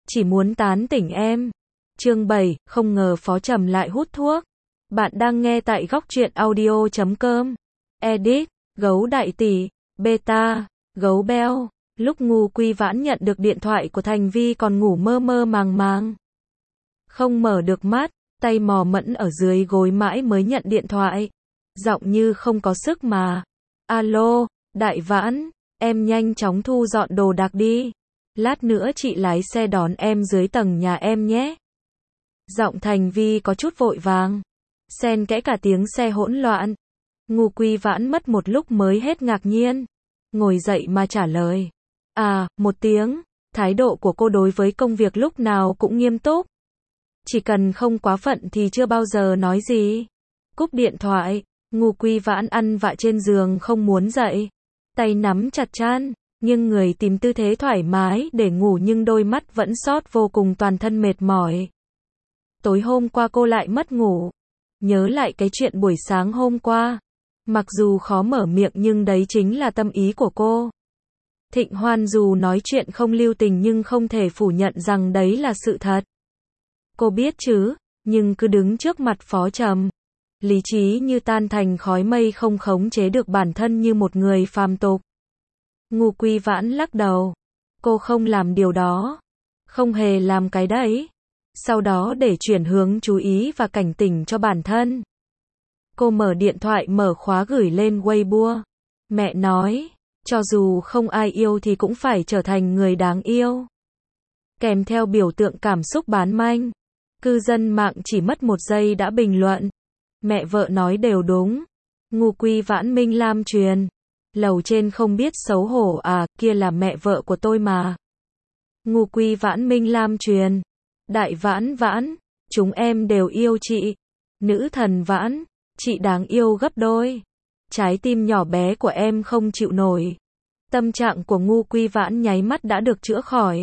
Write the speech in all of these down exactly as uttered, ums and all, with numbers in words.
chỉ muốn tán tỉnh em. Chương bảy, không ngờ Phó Trầm lại hút thuốc. Bạn đang nghe tại góc truyện audio chấm com. Edit, gấu đại tỷ, beta, gấu beo. Lúc Ngô Quy Vãn nhận được điện thoại của Thành Vi còn ngủ mơ mơ màng màng. Không mở được mắt, tay mò mẫm ở dưới gối mãi mới nhận điện thoại. Giọng như không có sức mà. Alo, Đại Vãn, em nhanh chóng thu dọn đồ đạc đi. Lát nữa chị lái xe đón em dưới tầng nhà em nhé. Giọng Thành Vi có chút vội vàng. Xen kẽ cả tiếng xe hỗn loạn. Ngô Quy Vãn mất một lúc mới hết ngạc nhiên. Ngồi dậy mà trả lời. À, một tiếng. Thái độ của cô đối với công việc lúc nào cũng nghiêm túc. Chỉ cần không quá phận thì chưa bao giờ nói gì. Cúp điện thoại, Ngô Quy Vãn ăn vạ trên giường không muốn dậy. Tay nắm chặt chan, nhưng người tìm tư thế thoải mái để ngủ nhưng đôi mắt vẫn sót vô cùng, toàn thân mệt mỏi. Tối hôm qua cô lại mất ngủ. Nhớ lại cái chuyện buổi sáng hôm qua. Mặc dù khó mở miệng nhưng đấy chính là tâm ý của cô. Thịnh Hoan dù nói chuyện không lưu tình nhưng không thể phủ nhận rằng đấy là sự thật. Cô biết chứ, nhưng cứ đứng trước mặt Phó Trầm. Lý trí như tan thành khói mây, không khống chế được bản thân như một người phàm tục. Ngô Quy Vãn lắc đầu. Cô không làm điều đó. Không hề làm cái đấy. Sau đó để chuyển hướng chú ý và cảnh tỉnh cho bản thân. Cô mở điện thoại mở khóa gửi lên Weibo. Mẹ nói, cho dù không ai yêu thì cũng phải trở thành người đáng yêu. Kèm theo biểu tượng cảm xúc bán manh. Cư dân mạng chỉ mất một giây đã bình luận. Mẹ vợ nói đều đúng. Ngô Quy Vãn Minh Lam truyền. Lầu trên không biết xấu hổ à, kia là mẹ vợ của tôi mà. Ngô Quy Vãn Minh Lam truyền. Đại Vãn Vãn, chúng em đều yêu chị. Nữ thần Vãn, chị đáng yêu gấp đôi. Trái tim nhỏ bé của em không chịu nổi. Tâm trạng của Ngô Quy Vãn nháy mắt đã được chữa khỏi.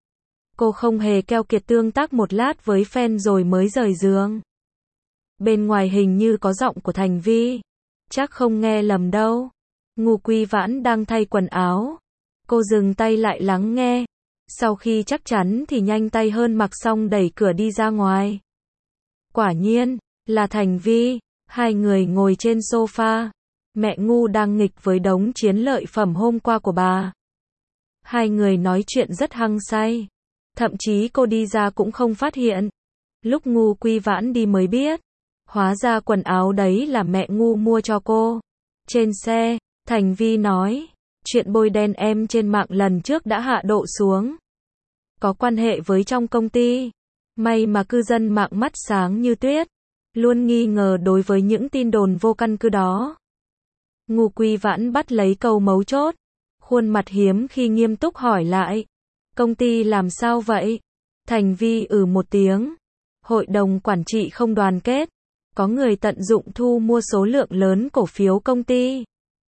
Cô không hề keo kiệt tương tác một lát với fan rồi mới rời giường. Bên ngoài hình như có giọng của Thành Vi. Chắc không nghe lầm đâu. Ngô Quy Vãn đang thay quần áo. Cô dừng tay lại lắng nghe. Sau khi chắc chắn thì nhanh tay hơn, mặc xong đẩy cửa đi ra ngoài. Quả nhiên, là Thành Vi. Hai người ngồi trên sofa. Mẹ Ngô đang nghịch với đống chiến lợi phẩm hôm qua của bà. Hai người nói chuyện rất hăng say. Thậm chí cô đi ra cũng không phát hiện. Lúc Ngô Quy Vãn đi mới biết. Hóa ra quần áo đấy là mẹ Ngô mua cho cô. Trên xe, Thành Vi nói. Chuyện bôi đen em trên mạng lần trước đã hạ độ xuống. Có quan hệ với trong công ty. May mà cư dân mạng mắt sáng như tuyết. Luôn nghi ngờ đối với những tin đồn vô căn cứ đó. Ngô Quy Vãn bắt lấy câu mấu chốt. Khuôn mặt hiếm khi nghiêm túc hỏi lại. Công ty làm sao vậy? Thành Vi ừ một tiếng. Hội đồng quản trị không đoàn kết. Có người tận dụng thu mua số lượng lớn cổ phiếu công ty.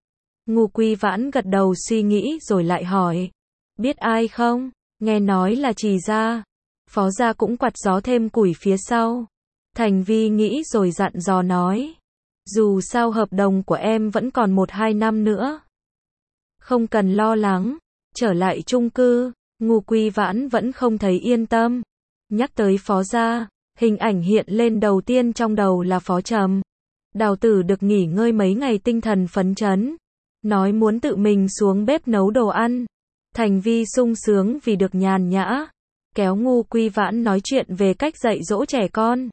Ngô Quy Vãn gật đầu suy nghĩ rồi lại hỏi. Biết ai không? Nghe nói là Trì gia. Phó gia cũng quạt gió thêm củi phía sau. Thành Vi nghĩ rồi dặn dò nói. Dù sao hợp đồng của em vẫn còn một hai năm nữa. Không cần lo lắng. Trở lại chung cư, Ngô Quy Vãn vẫn không thấy yên tâm. Nhắc tới Phó gia, hình ảnh hiện lên đầu tiên trong đầu là Phó Trầm. Đào Tử được nghỉ ngơi mấy ngày tinh thần phấn chấn. Nói muốn tự mình xuống bếp nấu đồ ăn. Thành Vi sung sướng vì được nhàn nhã. Kéo Ngô Quy Vãn nói chuyện về cách dạy dỗ trẻ con.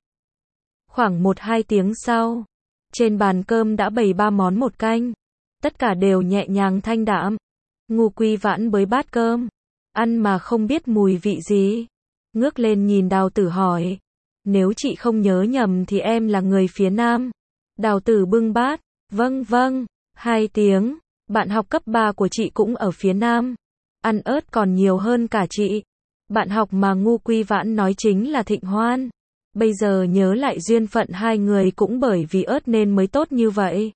Khoảng một hai tiếng sau, trên bàn cơm đã bày ba món một canh. Tất cả đều nhẹ nhàng thanh đạm. Ngô Quy Vãn bới bát cơm. Ăn mà không biết mùi vị gì. Ngước lên nhìn Đào Tử hỏi. Nếu chị không nhớ nhầm thì em là người phía Nam. Đào Tử bưng bát. Vâng vâng. Hai tiếng. Bạn học cấp ba của chị cũng ở phía Nam. Ăn ớt còn nhiều hơn cả chị. Bạn học mà Ngô Quy Vãn nói chính là Thịnh Hoan. Bây giờ nhớ lại duyên phận hai người cũng bởi vì ớt nên mới tốt như vậy.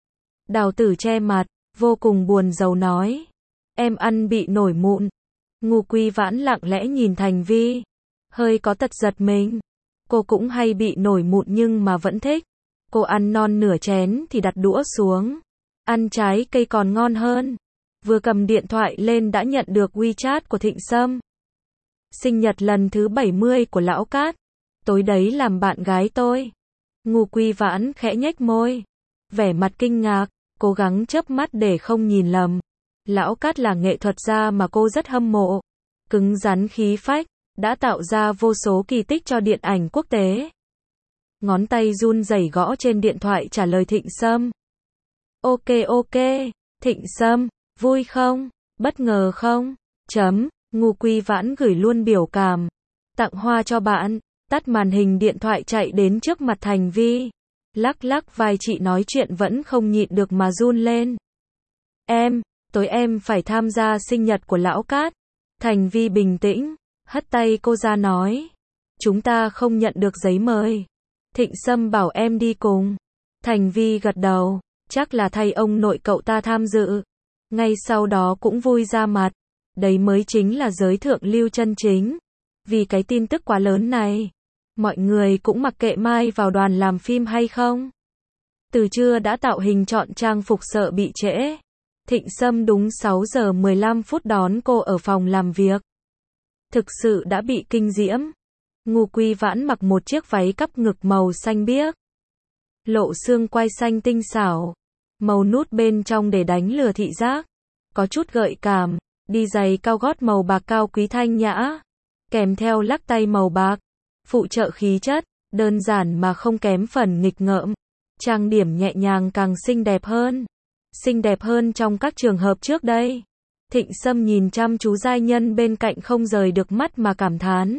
Đào Tử che mặt, vô cùng buồn rầu nói. Em ăn bị nổi mụn. Ngô Quy Vãn lặng lẽ nhìn Thành Vi. Hơi có tật giật mình. Cô cũng hay bị nổi mụn nhưng mà vẫn thích. Cô ăn non nửa chén thì đặt đũa xuống. Ăn trái cây còn ngon hơn. Vừa cầm điện thoại lên đã nhận được WeChat của Thịnh Sâm. sinh nhật lần thứ bảy mươi của Lão Cát. Tối đấy làm bạn gái tôi. Ngô Quy Vãn khẽ nhếch môi. Vẻ mặt kinh ngạc, cố gắng chớp mắt để không nhìn lầm. Lão Cát là nghệ thuật gia mà cô rất hâm mộ. Cứng rắn khí phách, đã tạo ra vô số kỳ tích cho điện ảnh quốc tế. Ngón tay run rẩy gõ trên điện thoại trả lời Thịnh Sâm. Ok ok, Thịnh Sâm, vui không? Bất ngờ không? Chấm, Ngô Quy Vãn gửi luôn biểu cảm. Tặng hoa cho bạn, tắt màn hình điện thoại chạy đến trước mặt Thành Vi. Lắc lắc vai chị nói chuyện vẫn không nhịn được mà run lên. Em, tối em phải tham gia sinh nhật của Lão Cát. Thành Vi bình tĩnh, hất tay cô ra nói. Chúng ta không nhận được giấy mời. Thịnh Sâm bảo em đi cùng. Thành Vi gật đầu, chắc là thay ông nội cậu ta tham dự. Ngay sau đó cũng vui ra mặt. Đấy mới chính là giới thượng lưu chân chính. Vì cái tin tức quá lớn này, mọi người cũng mặc kệ mai vào đoàn làm phim hay không. Từ trưa đã tạo hình chọn trang phục sợ bị trễ. Thịnh Sâm đúng sáu giờ mười lăm phút đón cô ở phòng làm việc. Thực sự đã bị kinh diễm. Ngô Quy Vãn mặc một chiếc váy cắp ngực màu xanh biếc. Lộ xương quai xanh tinh xảo. Màu nút bên trong để đánh lừa thị giác. Có chút gợi cảm. Đi giày cao gót màu bạc cao quý thanh nhã. Kèm theo lắc tay màu bạc. Phụ trợ khí chất. Đơn giản mà không kém phần nghịch ngợm. Trang điểm nhẹ nhàng càng xinh đẹp hơn. Xinh đẹp hơn trong các trường hợp trước đây. Thịnh Sâm nhìn chăm chú giai nhân bên cạnh không rời được mắt mà cảm thán.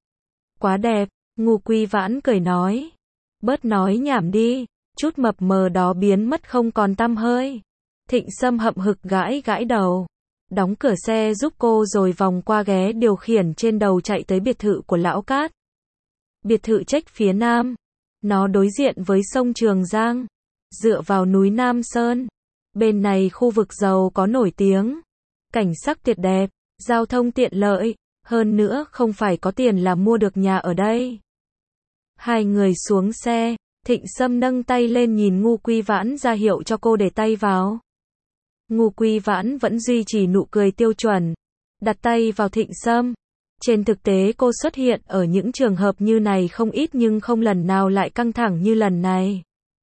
Quá đẹp, Ngô Quy Vãn cười nói. Bớt nói nhảm đi, chút mập mờ đó biến mất không còn tăm hơi. Thịnh Sâm hậm hực gãi gãi đầu. Đóng cửa xe giúp cô rồi vòng qua ghé điều khiển trên đầu chạy tới biệt thự của Lão Cát. Biệt thự trách phía nam. Nó đối diện với sông Trường Giang. Dựa vào núi Nam Sơn. Bên này khu vực giàu có nổi tiếng. Cảnh sắc tuyệt đẹp, giao thông tiện lợi. Hơn nữa không phải có tiền là mua được nhà ở đây. Hai người xuống xe. Thịnh Sâm nâng tay lên nhìn Ngô Quy Vãn ra hiệu cho cô để tay vào. Ngô Quy Vãn vẫn duy trì nụ cười tiêu chuẩn. Đặt tay vào Thịnh Sâm. Trên thực tế cô xuất hiện ở những trường hợp như này không ít nhưng không lần nào lại căng thẳng như lần này.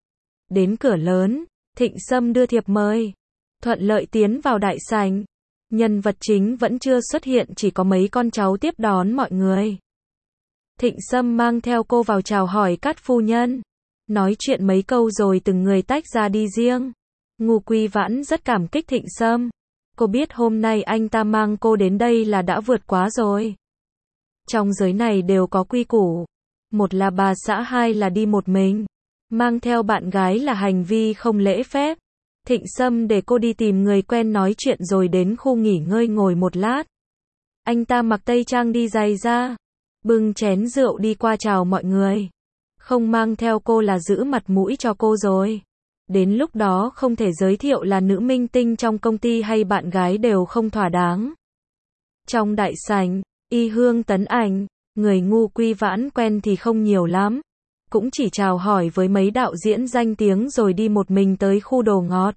Đến cửa lớn, Thịnh Sâm đưa thiệp mời. Thuận lợi tiến vào đại sảnh. Nhân vật chính vẫn chưa xuất hiện, chỉ có mấy con cháu tiếp đón mọi người. Thịnh Sâm mang theo cô vào chào hỏi Cát phu nhân. Nói chuyện mấy câu rồi từng người tách ra đi riêng. Ngô Quy Vãn rất cảm kích Thịnh Sâm. Cô biết hôm nay anh ta mang cô đến đây là đã vượt quá rồi. Trong giới này đều có quy củ. Một là bà xã, hai là đi một mình. Mang theo bạn gái là hành vi không lễ phép. Thịnh Sâm để cô đi tìm người quen nói chuyện rồi đến khu nghỉ ngơi ngồi một lát. Anh ta mặc tây trang đi giày da. Bưng chén rượu đi qua chào mọi người. Không mang theo cô là giữ mặt mũi cho cô rồi. Đến lúc đó không thể giới thiệu là nữ minh tinh trong công ty hay bạn gái đều không thỏa đáng. Trong đại sảnh, Y Hương Tấn Ảnh, người Ngô Quy Vãn quen thì không nhiều lắm. Cũng chỉ chào hỏi với mấy đạo diễn danh tiếng rồi đi một mình tới khu đồ ngọt.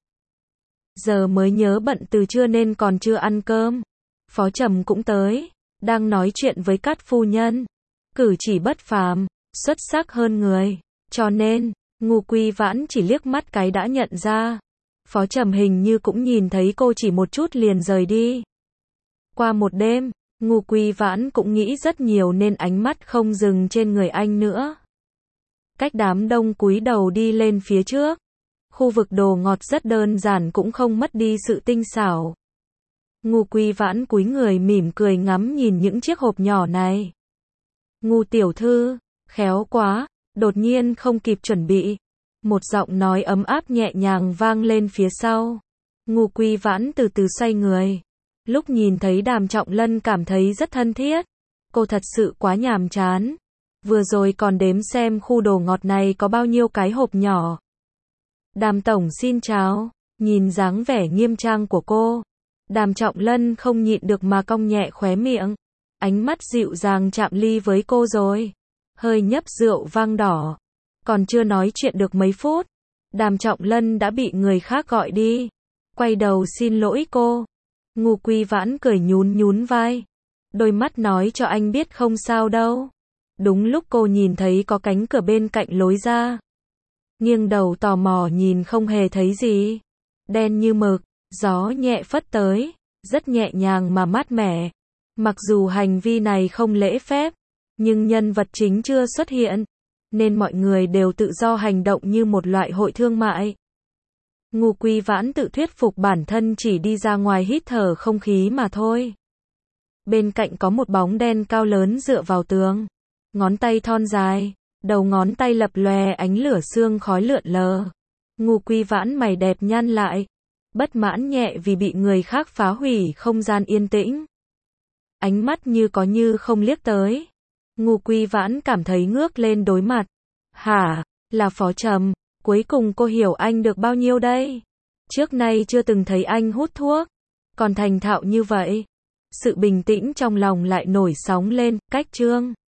Giờ mới nhớ bận từ trưa nên còn chưa ăn cơm. Phó Trầm cũng tới, đang nói chuyện với Cát phu nhân. Cử chỉ bất phàm, xuất sắc hơn người. Cho nên, Ngô Quy Vãn chỉ liếc mắt cái đã nhận ra. Phó Trầm hình như cũng nhìn thấy cô chỉ một chút liền rời đi. Qua một đêm, Ngô Quy Vãn cũng nghĩ rất nhiều nên ánh mắt không dừng trên người anh nữa. Cách đám đông cúi đầu đi lên phía trước. Khu vực đồ ngọt rất đơn giản cũng không mất đi sự tinh xảo. Ngô Quy Vãn cúi người mỉm cười ngắm nhìn những chiếc hộp nhỏ này. Ngô tiểu thư, khéo quá, đột nhiên không kịp chuẩn bị. Một giọng nói ấm áp nhẹ nhàng vang lên phía sau. Ngô Quy Vãn từ từ xoay người. Lúc nhìn thấy Đàm Trọng Lân cảm thấy rất thân thiết. Cô thật sự quá nhàm chán. Vừa rồi còn đếm xem khu đồ ngọt này có bao nhiêu cái hộp nhỏ. Đàm tổng xin chào. Nhìn dáng vẻ nghiêm trang của cô, Đàm Trọng Lân không nhịn được mà cong nhẹ khóe miệng. Ánh mắt dịu dàng chạm ly với cô rồi. Hơi nhấp rượu vang đỏ. Còn chưa nói chuyện được mấy phút, Đàm Trọng Lân đã bị người khác gọi đi. Quay đầu xin lỗi cô. Ngô Quy Vãn cười nhún nhún vai. Đôi mắt nói cho anh biết không sao đâu. Đúng lúc cô nhìn thấy có cánh cửa bên cạnh lối ra. Nghiêng đầu tò mò nhìn không hề thấy gì. Đen như mực, gió nhẹ phất tới, rất nhẹ nhàng mà mát mẻ. Mặc dù hành vi này không lễ phép, nhưng nhân vật chính chưa xuất hiện, nên mọi người đều tự do hành động như một loại hội thương mại. Ngô Quý Vãn tự thuyết phục bản thân chỉ đi ra ngoài hít thở không khí mà thôi. Bên cạnh có một bóng đen cao lớn dựa vào tường. Ngón tay thon dài, đầu ngón tay lập lòe ánh lửa sương khói lượn lờ. Ngô Quý Vãn mày đẹp nhăn lại, bất mãn nhẹ vì bị người khác phá hủy không gian yên tĩnh. Ánh mắt như có như không liếc tới. Ngô Quý Vãn cảm thấy ngước lên đối mặt. Hả, là Phó Trầm, cuối cùng cô hiểu anh được bao nhiêu đây? Trước nay chưa từng thấy anh hút thuốc, còn thành thạo như vậy. Sự bình tĩnh trong lòng lại nổi sóng lên, cách Trương